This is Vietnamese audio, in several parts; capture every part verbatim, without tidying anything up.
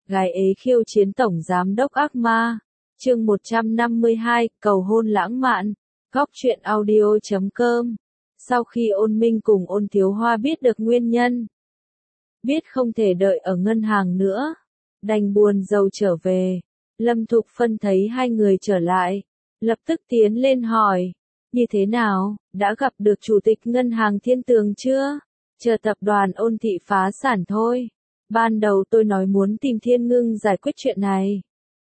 Gái ế khiêu chiến tổng giám đốc ác ma. Chương một trăm năm mươi hai, cầu hôn lãng mạn. Góc truyện audio chấm com. Sau khi Ôn Minh cùng Ôn Thiếu Hoa biết được nguyên nhân, biết không thể đợi ở ngân hàng nữa, đành buồn rầu trở về. Lâm Thục Phân thấy hai người trở lại, lập tức tiến lên hỏi, như thế nào, đã gặp được chủ tịch ngân hàng Thiên Tường chưa? Chờ tập đoàn Ôn thị phá sản thôi. Ban đầu tôi nói muốn tìm Thiên Ngưng giải quyết chuyện này,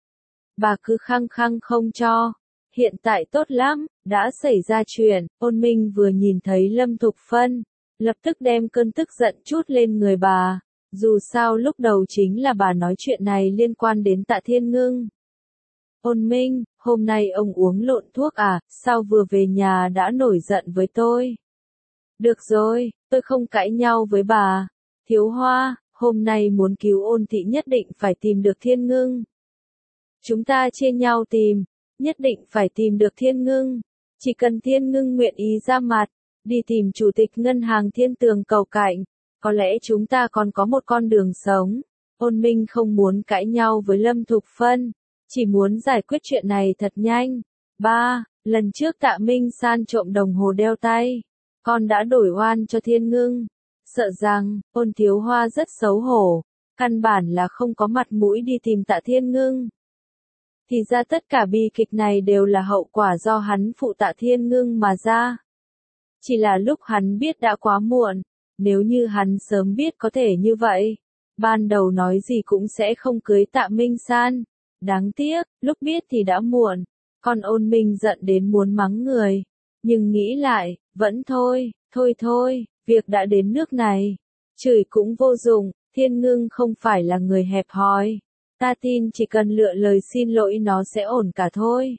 bà cứ khăng khăng không cho. Hiện tại tốt lắm, đã xảy ra chuyện. Ôn Minh vừa nhìn thấy Lâm Thục Phân, lập tức đem cơn tức giận chút lên người bà. Dù sao lúc đầu chính là bà nói chuyện này liên quan đến Tạ Thiên Ngưng. Ôn Minh, hôm nay ông uống lộn thuốc à, sao vừa về nhà đã nổi giận với tôi? Được rồi, tôi không cãi nhau với bà. Thiếu Hoa, hôm nay muốn cứu Ôn thị nhất định phải tìm được Thiên Ngưng. Chúng ta chia nhau tìm, nhất định phải tìm được Thiên Ngưng. Chỉ cần Thiên Ngưng nguyện ý ra mặt, đi tìm chủ tịch ngân hàng Thiên Tường cầu cạnh, có lẽ chúng ta còn có một con đường sống. Ôn Minh không muốn cãi nhau với Lâm Thục Phân, chỉ muốn giải quyết chuyện này thật nhanh. Ba, lần trước Tạ Minh San trộm đồng hồ đeo tay, con đã đổi oan cho Thiên Ngưng. Sợ rằng, Ôn Thiếu Hoa rất xấu hổ, căn bản là không có mặt mũi đi tìm Tạ Thiên Ngưng. Thì ra tất cả bi kịch này đều là hậu quả do hắn phụ Tạ Thiên Ngưng mà ra. Chỉ là lúc hắn biết đã quá muộn, nếu như hắn sớm biết có thể như vậy, ban đầu nói gì cũng sẽ không cưới Tạ Minh San. Đáng tiếc, lúc biết thì đã muộn. Còn Ôn Minh giận đến muốn mắng người, nhưng nghĩ lại, vẫn thôi, thôi thôi, việc đã đến nước này, chửi cũng vô dụng. Thiên Ngưng không phải là người hẹp hòi, ta tin chỉ cần lựa lời xin lỗi nó sẽ ổn cả thôi.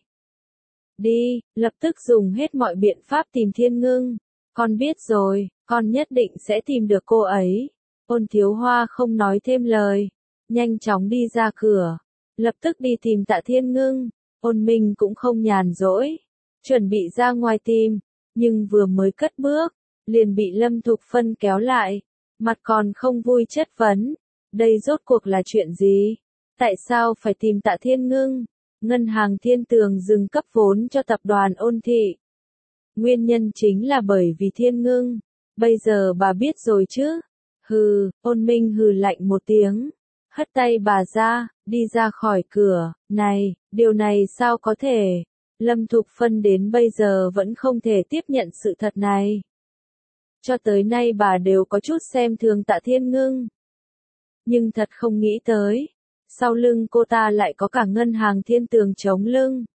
Đi, lập tức dùng hết mọi biện pháp tìm Thiên Ngưng. Con biết rồi, con nhất định sẽ tìm được cô ấy. Ôn Thiếu Hoa không nói thêm lời, nhanh chóng đi ra cửa, lập tức đi tìm Tạ Thiên Ngưng. Ôn Minh cũng không nhàn rỗi, chuẩn bị ra ngoài tìm, nhưng vừa mới cất bước, liền bị Lâm Thục Phân kéo lại, mặt còn không vui chất vấn. Đây rốt cuộc là chuyện gì? Tại sao phải tìm Tạ Thiên Ngưng? Ngân hàng Thiên Tường dừng cấp vốn cho tập đoàn Ôn thị. Nguyên nhân chính là bởi vì Thiên Ngưng. Bây giờ bà biết rồi chứ? Hừ, Ôn Minh hừ lạnh một tiếng, hất tay bà ra, đi ra khỏi cửa. Này, điều này sao có thể? Lâm Thục Phân đến bây giờ vẫn không thể tiếp nhận sự thật này. Cho tới nay bà đều có chút xem thường Tạ Thiên Ngưng, nhưng thật không nghĩ tới, sau lưng cô ta lại có cả ngân hàng Thiên Tường chống lưng.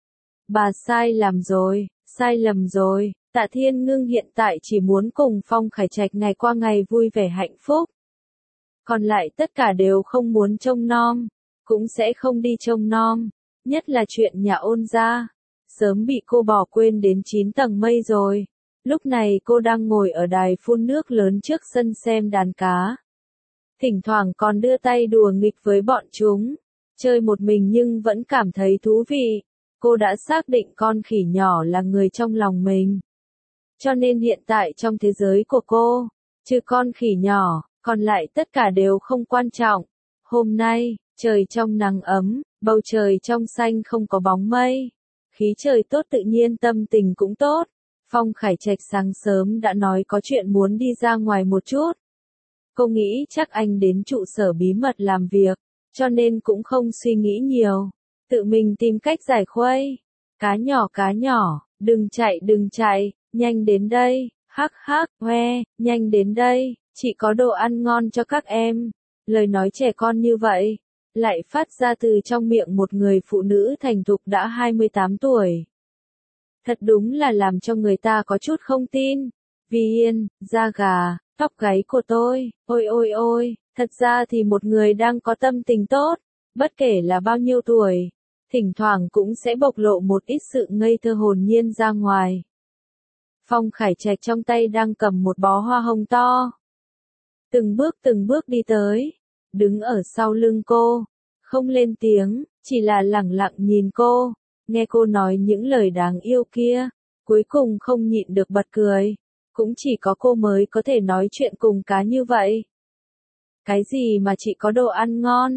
Bà sai lầm rồi, sai lầm rồi. Tạ Thiên Ngưng hiện tại chỉ muốn cùng Phong Khải Trạch ngày qua ngày vui vẻ hạnh phúc. Còn lại tất cả đều không muốn trông nom, cũng sẽ không đi trông nom. Nhất là chuyện nhà Ôn gia, sớm bị cô bỏ quên đến chín tầng mây rồi. Lúc này cô đang ngồi ở đài phun nước lớn trước sân xem đàn cá. Thỉnh thoảng còn đưa tay đùa nghịch với bọn chúng. Chơi một mình nhưng vẫn cảm thấy thú vị. Cô đã xác định con khỉ nhỏ là người trong lòng mình. Cho nên hiện tại trong thế giới của cô, trừ con khỉ nhỏ, còn lại tất cả đều không quan trọng. Hôm nay, trời trong nắng ấm, bầu trời trong xanh không có bóng mây. Khí trời tốt tự nhiên tâm tình cũng tốt. Phong Khải Trạch sáng sớm đã nói có chuyện muốn đi ra ngoài một chút. Cô nghĩ chắc anh đến trụ sở bí mật làm việc, cho nên cũng không suy nghĩ nhiều. Tự mình tìm cách giải khuây. Cá nhỏ cá nhỏ, đừng chạy đừng chạy, nhanh đến đây, hắc hắc, hoe, nhanh đến đây, chị có đồ ăn ngon cho các em. Lời nói trẻ con như vậy, lại phát ra từ trong miệng một người phụ nữ thành thục đã hai mươi tám tuổi. Thật đúng là làm cho người ta có chút không tin. Vi Yên, da gà, tóc gáy của tôi, ôi ôi ôi, thật ra thì một người đang có tâm tình tốt, bất kể là bao nhiêu tuổi, thỉnh thoảng cũng sẽ bộc lộ một ít sự ngây thơ hồn nhiên ra ngoài. Phong Khải Trạch trong tay đang cầm một bó hoa hồng to. Từng bước từng bước đi tới, đứng ở sau lưng cô, không lên tiếng, chỉ là lẳng lặng nhìn cô, nghe cô nói những lời đáng yêu kia, cuối cùng không nhịn được bật cười. Cũng chỉ có cô mới có thể nói chuyện cùng cá như vậy. Cái gì mà chị có đồ ăn ngon?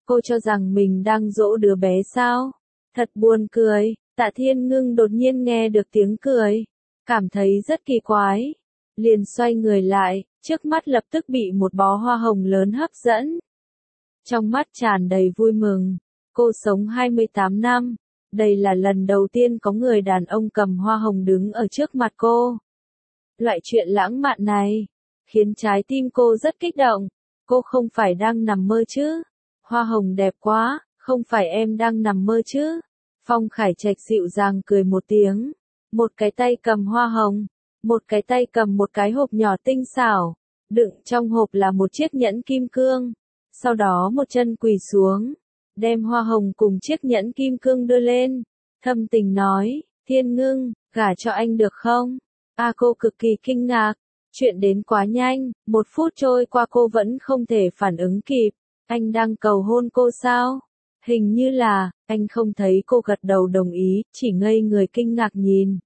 Cô cho rằng mình đang dỗ đứa bé sao? Thật buồn cười. Tạ Thiên Ngưng đột nhiên nghe được tiếng cười, cảm thấy rất kỳ quái. Liền xoay người lại, trước mắt lập tức bị một bó hoa hồng lớn hấp dẫn. Trong mắt tràn đầy vui mừng. Cô sống hai mươi tám năm. Đây là lần đầu tiên có người đàn ông cầm hoa hồng đứng ở trước mặt cô. Loại chuyện lãng mạn này, khiến trái tim cô rất kích động. Cô không phải đang nằm mơ chứ? Hoa hồng đẹp quá, không phải em đang nằm mơ chứ? Phong Khải Trạch dịu dàng cười một tiếng. Một cái tay cầm hoa hồng, một cái tay cầm một cái hộp nhỏ tinh xảo. Đựng trong hộp là một chiếc nhẫn kim cương. Sau đó một chân quỳ xuống, đem hoa hồng cùng chiếc nhẫn kim cương đưa lên. Thâm tình nói, Thiên Ngưng, gả cho anh được không? A cô cực kỳ kinh ngạc. Chuyện đến quá nhanh, một phút trôi qua cô vẫn không thể phản ứng kịp. Anh đang cầu hôn cô sao? Hình như là, anh không thấy cô gật đầu đồng ý, chỉ ngây người kinh ngạc nhìn.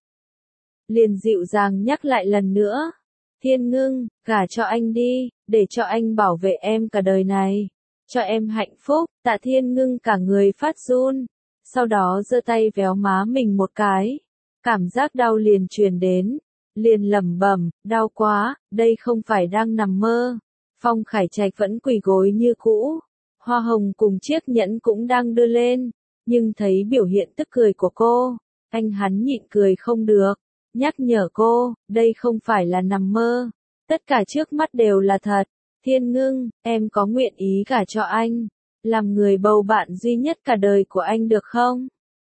Liền dịu dàng nhắc lại lần nữa. Thiên Ngưng, gả cho anh đi, để cho anh bảo vệ em cả đời này. Cho em hạnh phúc. Tạ Thiên Ngưng cả người phát run. Sau đó giơ tay véo má mình một cái. Cảm giác đau liền truyền đến. Liền lẩm bẩm, đau quá, đây không phải đang nằm mơ. Phong Khải Trạch vẫn quỳ gối như cũ. Hoa hồng cùng chiếc nhẫn cũng đang đưa lên. Nhưng thấy biểu hiện tức cười của cô, anh hắn nhịn cười không được. Nhắc nhở cô, đây không phải là nằm mơ. Tất cả trước mắt đều là thật. Thiên Ngưng, em có nguyện ý gả cho anh, làm người bầu bạn duy nhất cả đời của anh được không?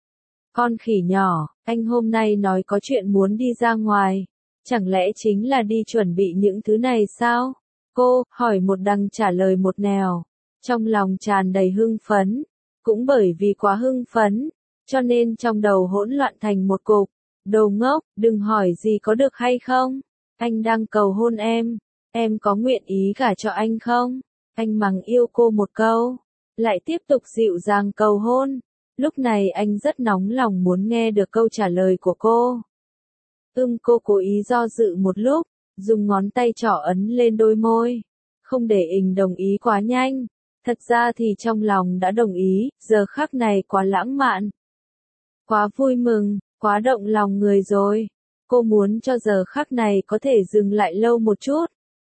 Con khỉ nhỏ, anh hôm nay nói có chuyện muốn đi ra ngoài. Chẳng lẽ chính là đi chuẩn bị những thứ này sao? Cô, hỏi một đằng trả lời một nẻo. Trong lòng tràn đầy hưng phấn. Cũng bởi vì quá hưng phấn, cho nên trong đầu hỗn loạn thành một cục. Đồ ngốc, đừng hỏi gì có được hay không? Anh đang cầu hôn em. Em có nguyện ý gả cho anh không? Anh mắng yêu cô một câu. Lại tiếp tục dịu dàng cầu hôn. Lúc này anh rất nóng lòng muốn nghe được câu trả lời của cô. Ưm cô cố ý do dự một lúc, dùng ngón tay trỏ ấn lên đôi môi. Không để ình đồng ý quá nhanh. Thật ra thì trong lòng đã đồng ý, giờ khắc này quá lãng mạn. Quá vui mừng, quá động lòng người rồi. Cô muốn cho giờ khắc này có thể dừng lại lâu một chút.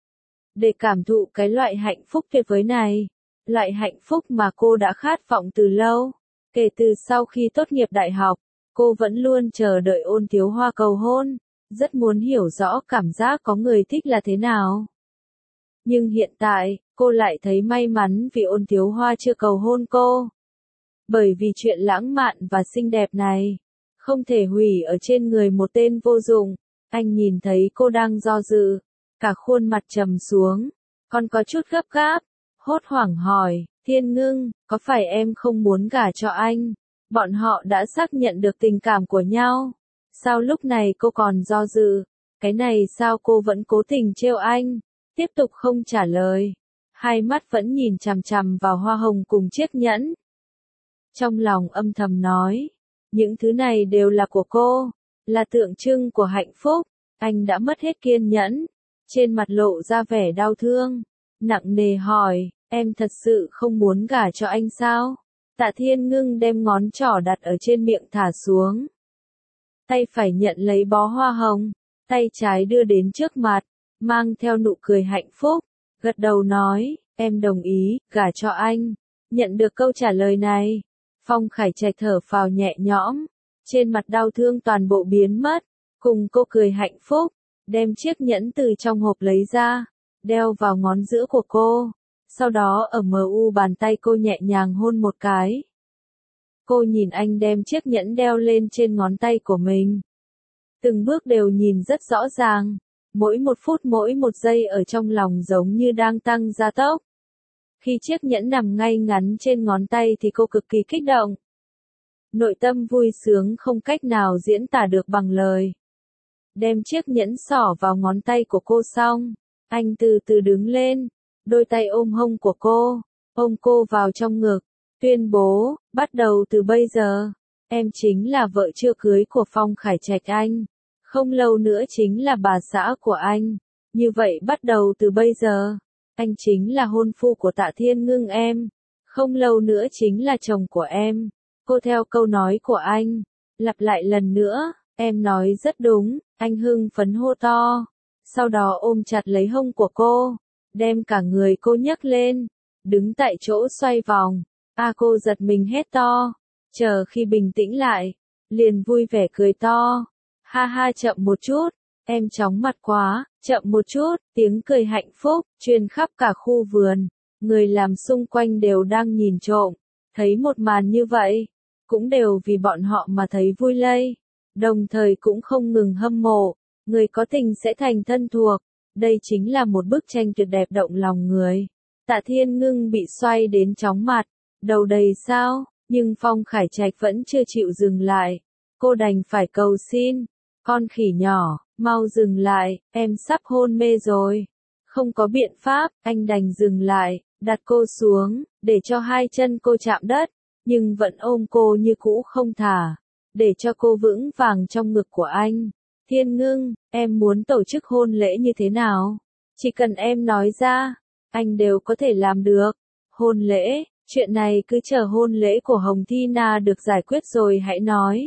Để cảm thụ cái loại hạnh phúc tuyệt vời này. Loại hạnh phúc mà cô đã khát vọng từ lâu. Kể từ sau khi tốt nghiệp đại học, cô vẫn luôn chờ đợi Ôn Thiếu Hoa cầu hôn. Rất muốn hiểu rõ cảm giác có người thích là thế nào. Nhưng hiện tại, cô lại thấy may mắn vì Ôn Thiếu Hoa chưa cầu hôn cô. Bởi vì chuyện lãng mạn và xinh đẹp này, không thể hủy ở trên người một tên vô dụng. Anh nhìn thấy cô đang do dự, cả khuôn mặt trầm xuống, còn có chút gấp gáp, hốt hoảng hỏi, Thiên Ngưng, có phải em không muốn gả cho anh? Bọn họ đã xác nhận được tình cảm của nhau. Sao lúc này cô còn do dự? Cái này sao cô vẫn cố tình trêu anh? Tiếp tục không trả lời. Hai mắt vẫn nhìn chằm chằm vào hoa hồng cùng chiếc nhẫn. Trong lòng âm thầm nói, những thứ này đều là của cô, là tượng trưng của hạnh phúc. Anh đã mất hết kiên nhẫn, trên mặt lộ ra vẻ đau thương, nặng nề hỏi, em thật sự không muốn gả cho anh sao? Tạ Thiên Ngưng đem ngón trỏ đặt ở trên miệng thả xuống. Tay phải nhận lấy bó hoa hồng, tay trái đưa đến trước mặt, mang theo nụ cười hạnh phúc, gật đầu nói, em đồng ý, gả cho anh. Nhận được câu trả lời này, Phong Khải Trạch thở phào nhẹ nhõm, trên mặt đau thương toàn bộ biến mất, cùng cô cười hạnh phúc, đem chiếc nhẫn từ trong hộp lấy ra, đeo vào ngón giữa của cô, sau đó ở mờ u bàn tay cô nhẹ nhàng hôn một cái. Cô nhìn anh đem chiếc nhẫn đeo lên trên ngón tay của mình. Từng bước đều nhìn rất rõ ràng, mỗi một phút mỗi một giây ở trong lòng giống như đang tăng gia tốc. Khi chiếc nhẫn nằm ngay ngắn trên ngón tay thì cô cực kỳ kích động. Nội tâm vui sướng không cách nào diễn tả được bằng lời. Đem chiếc nhẫn xỏ vào ngón tay của cô xong, anh từ từ đứng lên, đôi tay ôm hông của cô, ôm cô vào trong ngực, tuyên bố, bắt đầu từ bây giờ, em chính là vợ chưa cưới của Phong Khải Trạch anh, không lâu nữa chính là bà xã của anh, như vậy bắt đầu từ bây giờ, anh chính là hôn phu của Tạ Thiên Ngưng em, Không lâu nữa chính là chồng của em. Cô theo câu nói của anh, lặp lại lần nữa, em nói rất đúng, anh hưng phấn hô to. Sau đó ôm chặt lấy hông của cô, đem cả người cô nhấc lên, đứng tại chỗ xoay vòng. A cô giật mình hét to, chờ khi bình tĩnh lại, liền vui vẻ cười to. Ha ha, chậm một chút, em chóng mặt quá, chậm một chút, tiếng cười hạnh phúc, truyền khắp cả khu vườn. Người làm xung quanh đều đang nhìn trộm, thấy một màn như vậy, cũng đều vì bọn họ mà thấy vui lây, đồng thời cũng không ngừng hâm mộ, người có tình sẽ thành thân thuộc, đây chính là một bức tranh tuyệt đẹp động lòng người. Tạ Thiên Ngưng bị xoay đến chóng mặt, đầu đầy sao, nhưng Phong Khải Trạch vẫn chưa chịu dừng lại, cô đành phải cầu xin, con khỉ nhỏ, mau dừng lại, em sắp hôn mê rồi. Không có biện pháp, anh đành dừng lại, đặt cô xuống, để cho hai chân cô chạm đất, nhưng vẫn ôm cô như cũ không thả, để cho cô vững vàng trong ngực của anh. Thiên Ngưng, em muốn tổ chức hôn lễ như thế nào? Chỉ cần em nói ra, anh đều có thể làm được. Hôn lễ, chuyện này cứ chờ hôn lễ của Hồng Thi Na được giải quyết rồi hãy nói.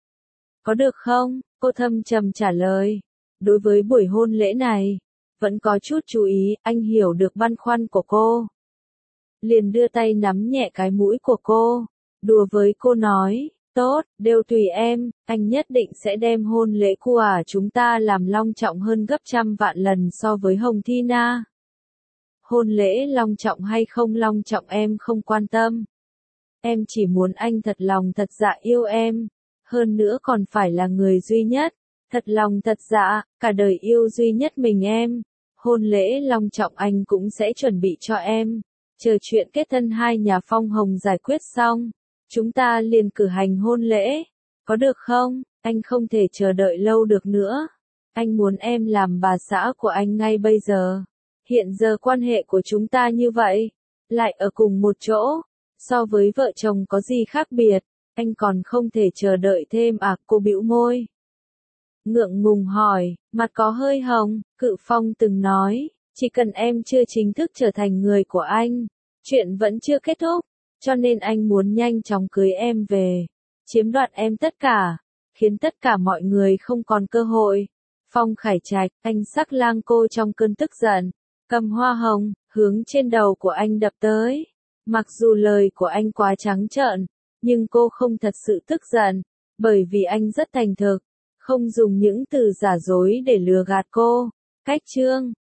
Có được không? Cô thâm trầm trả lời. Đối với buổi hôn lễ này, vẫn có chút chú ý, anh hiểu được băn khoăn của cô. Liền đưa tay nắm nhẹ cái mũi của cô, đùa với cô nói, tốt, đều tùy em, anh nhất định sẽ đem hôn lễ của chúng ta làm long trọng hơn gấp trăm vạn lần so với Hồng Thi Na. Hôn lễ long trọng hay không long trọng em không quan tâm. Em chỉ muốn anh thật lòng thật dạ yêu em, hơn nữa còn phải là người duy nhất, thật lòng thật dạ, cả đời yêu duy nhất mình em. Hôn lễ long trọng anh cũng sẽ chuẩn bị cho em. Chờ chuyện kết thân hai nhà Phong Hồng giải quyết xong, chúng ta liền cử hành hôn lễ. Có được không? Anh không thể chờ đợi lâu được nữa. Anh muốn em làm bà xã của anh ngay bây giờ. Hiện giờ quan hệ của chúng ta như vậy, lại ở cùng một chỗ, so với vợ chồng có gì khác biệt, anh còn không thể chờ đợi thêm à? Cô bĩu môi. Ngượng ngùng hỏi, mặt có hơi hồng, Cự Phong từng nói, chỉ cần em chưa chính thức trở thành người của anh, chuyện vẫn chưa kết thúc, cho nên anh muốn nhanh chóng cưới em về, chiếm đoạt em tất cả, khiến tất cả mọi người không còn cơ hội. Phong Khải Trạch, anh sắc lang cô trong cơn tức giận, cầm hoa hồng, hướng trên đầu của anh đập tới. Mặc dù lời của anh quá trắng trợn, nhưng cô không thật sự tức giận, bởi vì anh rất thành thực, không dùng những từ giả dối để lừa gạt cô. Cách chương